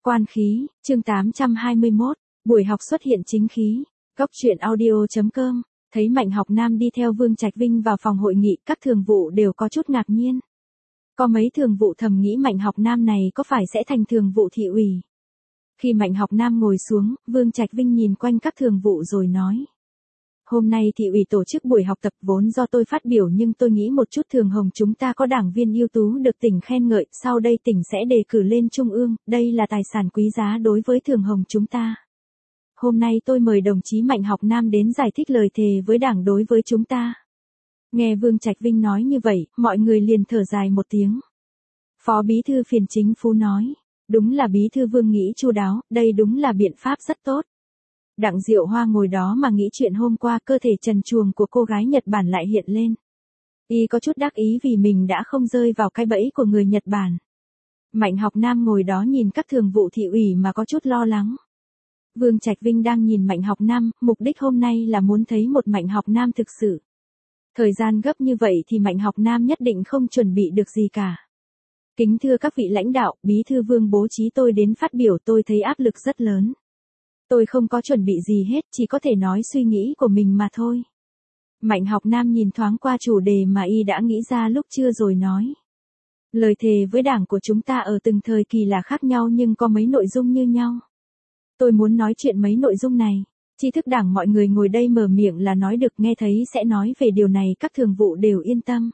Quan khí, chương 821, buổi học xuất hiện chính khí. Góc truyện audio.com. Thấy Mạnh Học Nam đi theo Vương Trạch Vinh vào phòng hội nghị, các thường vụ đều có chút ngạc nhiên. Có mấy thường vụ thầm nghĩ Mạnh Học Nam này có phải sẽ thành thường vụ thị ủy. Khi Mạnh Học Nam ngồi xuống, Vương Trạch Vinh nhìn quanh các thường vụ rồi nói. Hôm nay thị ủy tổ chức buổi học tập vốn do tôi phát biểu, nhưng tôi nghĩ một chút Thường Hồng chúng ta có đảng viên ưu tú được tỉnh khen ngợi, sau đây tỉnh sẽ đề cử lên trung ương, đây là tài sản quý giá đối với Thường Hồng chúng ta. Hôm nay tôi mời đồng chí Mạnh Học Nam đến giải thích lời thề với đảng đối với chúng ta. Nghe Vương Trạch Vinh nói như vậy, mọi người liền thở dài một tiếng. Phó Bí thư Phiền Chính Phú nói, đúng là Bí thư Vương nghĩ chu đáo, đây đúng là biện pháp rất tốt. Đặng Diệu Hoa ngồi đó mà nghĩ chuyện hôm qua, cơ thể trần truồng của cô gái Nhật Bản lại hiện lên. Y có chút đắc ý vì mình đã không rơi vào cái bẫy của người Nhật Bản. Mạnh Học Nam ngồi đó nhìn các thường vụ thị ủy mà có chút lo lắng. Vương Trạch Vinh đang nhìn Mạnh Học Nam, mục đích hôm nay là muốn thấy một Mạnh Học Nam thực sự. Thời gian gấp như vậy thì Mạnh Học Nam nhất định không chuẩn bị được gì cả. Kính thưa các vị lãnh đạo, Bí thư Vương bố trí tôi đến phát biểu, tôi thấy áp lực rất lớn. Tôi không có chuẩn bị gì hết, chỉ có thể nói suy nghĩ của mình mà thôi. Mạnh Học Nam nhìn thoáng qua chủ đề mà y đã nghĩ ra lúc trưa rồi nói. Lời thề với đảng của chúng ta ở từng thời kỳ là khác nhau nhưng có mấy nội dung như nhau. Tôi muốn nói chuyện mấy nội dung này. Tri thức đảng mọi người ngồi đây mở miệng là nói được, nghe thấy sẽ nói về điều này, các thường vụ đều yên tâm.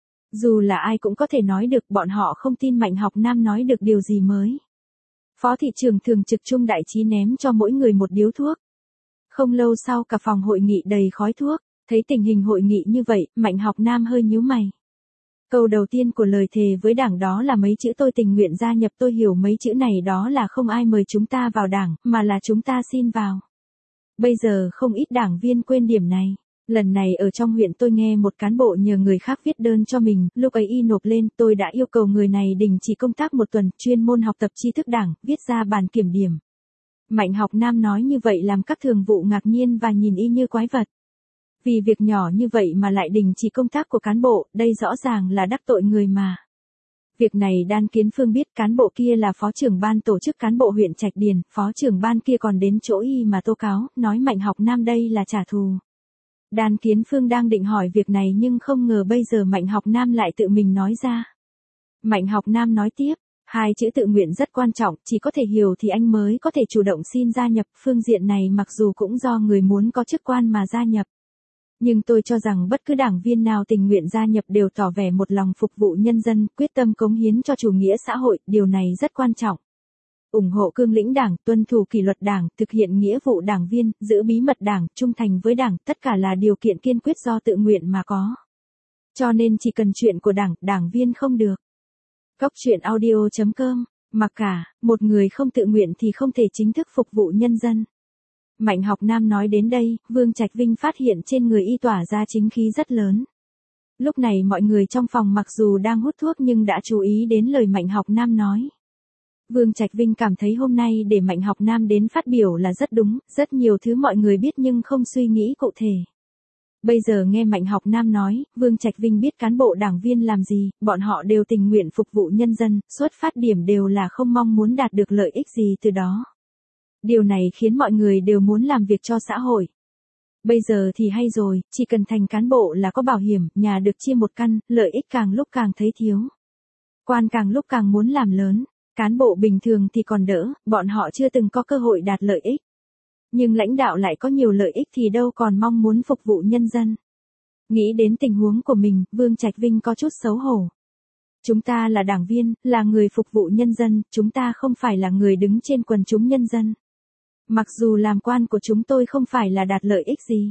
Dù là ai cũng có thể nói được, bọn họ không tin Mạnh Học Nam nói được điều gì mới. Phó thị trưởng thường trực Trung Đại Trí ném cho mỗi người một điếu thuốc. Không lâu sau cả phòng hội nghị đầy khói thuốc, thấy tình hình hội nghị như vậy, Mạnh Học Nam hơi nhíu mày. Câu đầu tiên của lời thề với đảng đó là mấy chữ tôi tình nguyện gia nhập, tôi hiểu mấy chữ này đó là không ai mời chúng ta vào đảng, mà là chúng ta xin vào. Bây giờ không ít đảng viên quên điểm này. Lần này ở trong huyện tôi nghe một cán bộ nhờ người khác viết đơn cho mình, lúc ấy y nộp lên, tôi đã yêu cầu người này đình chỉ công tác một tuần, chuyên môn học tập tri thức đảng, viết ra bản kiểm điểm. Mạnh Học Nam nói như vậy làm các thường vụ ngạc nhiên và nhìn y như quái vật. Vì việc nhỏ như vậy mà lại đình chỉ công tác của cán bộ, đây rõ ràng là đắc tội người mà. Việc này Đan Kiến Phương biết, cán bộ kia là phó trưởng ban tổ chức cán bộ huyện Trạch Điền, phó trưởng ban kia còn đến chỗ y mà tố cáo, nói Mạnh Học Nam đây là trả thù. Đan Kiến Phương đang định hỏi việc này nhưng không ngờ bây giờ Mạnh Học Nam lại tự mình nói ra. Mạnh Học Nam nói tiếp, hai chữ tự nguyện rất quan trọng, chỉ có thể hiểu thì anh mới có thể chủ động xin gia nhập, phương diện này mặc dù cũng do người muốn có chức quan mà gia nhập. Nhưng tôi cho rằng bất cứ đảng viên nào tình nguyện gia nhập đều tỏ vẻ một lòng phục vụ nhân dân, quyết tâm cống hiến cho chủ nghĩa xã hội, điều này rất quan trọng. Ủng hộ cương lĩnh đảng, tuân thủ kỷ luật đảng, thực hiện nghĩa vụ đảng viên, giữ bí mật đảng, trung thành với đảng, tất cả là điều kiện kiên quyết do tự nguyện mà có. Cho nên chỉ cần chuyện của đảng, đảng viên không được. Góc truyện audio.com, mặc cả, một người không tự nguyện thì không thể chính thức phục vụ nhân dân. Mạnh Học Nam nói đến đây, Vương Trạch Vinh phát hiện trên người y tỏa ra chính khí rất lớn. Lúc này mọi người trong phòng mặc dù đang hút thuốc nhưng đã chú ý đến lời Mạnh Học Nam nói. Vương Trạch Vinh cảm thấy hôm nay để Mạnh Học Nam đến phát biểu là rất đúng, rất nhiều thứ mọi người biết nhưng không suy nghĩ cụ thể. Bây giờ nghe Mạnh Học Nam nói, Vương Trạch Vinh biết cán bộ đảng viên làm gì, bọn họ đều tình nguyện phục vụ nhân dân, xuất phát điểm đều là không mong muốn đạt được lợi ích gì từ đó. Điều này khiến mọi người đều muốn làm việc cho xã hội. Bây giờ thì hay rồi, chỉ cần thành cán bộ là có bảo hiểm, nhà được chia một căn, lợi ích càng lúc càng thấy thiếu. Quan càng lúc càng muốn làm lớn. Cán bộ bình thường thì còn đỡ, bọn họ chưa từng có cơ hội đạt lợi ích. Nhưng lãnh đạo lại có nhiều lợi ích thì đâu còn mong muốn phục vụ nhân dân. Nghĩ đến tình huống của mình, Vương Trạch Vinh có chút xấu hổ. Chúng ta là đảng viên, là người phục vụ nhân dân, chúng ta không phải là người đứng trên quần chúng nhân dân. Mặc dù làm quan của chúng tôi không phải là đạt lợi ích gì.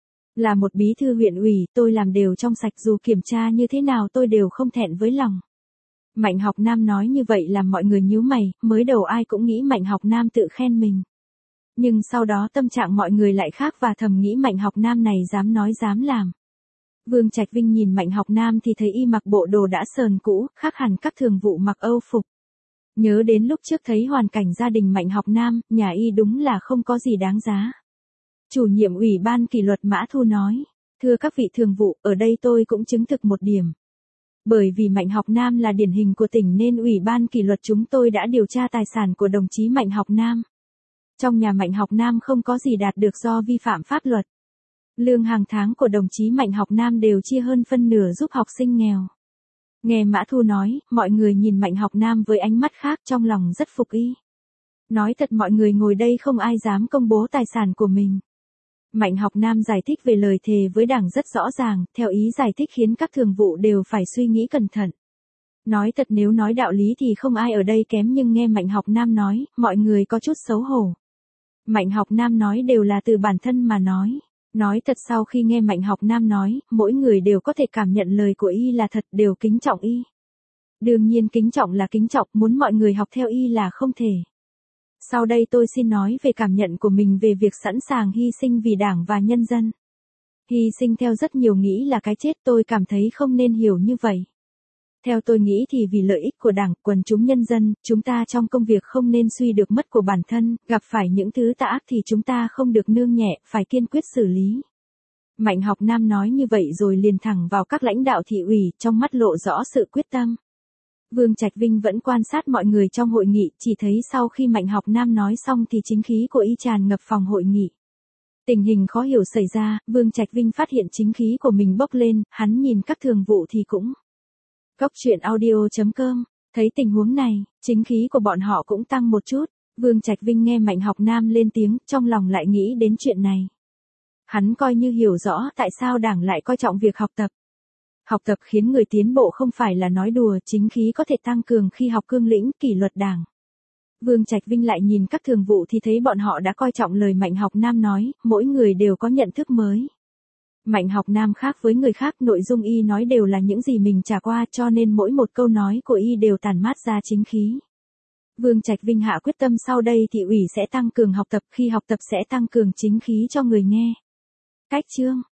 Là một bí thư huyện ủy, tôi làm đều trong sạch, dù kiểm tra như thế nào tôi đều không thẹn với lòng. Mạnh Học Nam nói như vậy làm mọi người nhíu mày, mới đầu ai cũng nghĩ Mạnh Học Nam tự khen mình. Nhưng sau đó tâm trạng mọi người lại khác và thầm nghĩ Mạnh Học Nam này dám nói dám làm. Vương Trạch Vinh nhìn Mạnh Học Nam thì thấy y mặc bộ đồ đã sờn cũ, khác hẳn các thường vụ mặc Âu phục. Nhớ đến lúc trước thấy hoàn cảnh gia đình Mạnh Học Nam, nhà y đúng là không có gì đáng giá. Chủ nhiệm ủy ban kỷ luật Mã Thu nói, thưa các vị thường vụ, ở đây tôi cũng chứng thực một điểm. Bởi vì Mạnh Học Nam là điển hình của tỉnh nên Ủy ban kỷ luật chúng tôi đã điều tra tài sản của đồng chí Mạnh Học Nam. Trong nhà Mạnh Học Nam không có gì đạt được do vi phạm pháp luật. Lương hàng tháng của đồng chí Mạnh Học Nam đều chia hơn phân nửa giúp học sinh nghèo. Nghe Mã Thu nói, mọi người nhìn Mạnh Học Nam với ánh mắt khác, trong lòng rất phục y. Nói thật, mọi người ngồi đây không ai dám công bố tài sản của mình. Mạnh Học Nam giải thích về lời thề với Đảng rất rõ ràng, theo ý giải thích khiến các thường vụ đều phải suy nghĩ cẩn thận. Nói thật, nếu nói đạo lý thì không ai ở đây kém, nhưng nghe Mạnh Học Nam nói, mọi người có chút xấu hổ. Mạnh Học Nam nói đều là từ bản thân mà nói. Nói thật, sau khi nghe Mạnh Học Nam nói, mỗi người đều có thể cảm nhận lời của y là thật, đều kính trọng y. Đương nhiên kính trọng là kính trọng, muốn mọi người học theo y là không thể. Sau đây tôi xin nói về cảm nhận của mình về việc sẵn sàng hy sinh vì Đảng và nhân dân. Hy sinh theo rất nhiều nghĩ là cái chết, tôi cảm thấy không nên hiểu như vậy. Theo tôi nghĩ thì vì lợi ích của Đảng, quần chúng nhân dân, chúng ta trong công việc không nên suy được mất của bản thân, gặp phải những thứ tà ác thì chúng ta không được nương nhẹ, phải kiên quyết xử lý. Mạnh Học Nam nói như vậy rồi liền thẳng vào các lãnh đạo thị ủy, trong mắt lộ rõ sự quyết tâm. Vương Trạch Vinh vẫn quan sát mọi người trong hội nghị, chỉ thấy sau khi Mạnh Học Nam nói xong thì chính khí của y tràn ngập phòng hội nghị. Tình hình khó hiểu xảy ra, Vương Trạch Vinh phát hiện chính khí của mình bốc lên, hắn nhìn các thường vụ thì cũng. Cốc truyện audio.com, thấy tình huống này, chính khí của bọn họ cũng tăng một chút. Vương Trạch Vinh nghe Mạnh Học Nam lên tiếng, trong lòng lại nghĩ đến chuyện này. Hắn coi như hiểu rõ tại sao Đảng lại coi trọng việc học tập. Học tập khiến người tiến bộ không phải là nói đùa, chính khí có thể tăng cường khi học cương lĩnh, kỷ luật Đảng. Vương Trạch Vinh lại nhìn các thường vụ thì thấy bọn họ đã coi trọng lời Mạnh Học Nam nói, mỗi người đều có nhận thức mới. Mạnh Học Nam khác với người khác, nội dung y nói đều là những gì mình trải qua, cho nên mỗi một câu nói của y đều tản mát ra chính khí. Vương Trạch Vinh hạ quyết tâm sau đây thị ủy sẽ tăng cường học tập, khi học tập sẽ tăng cường chính khí cho người nghe. Cách chương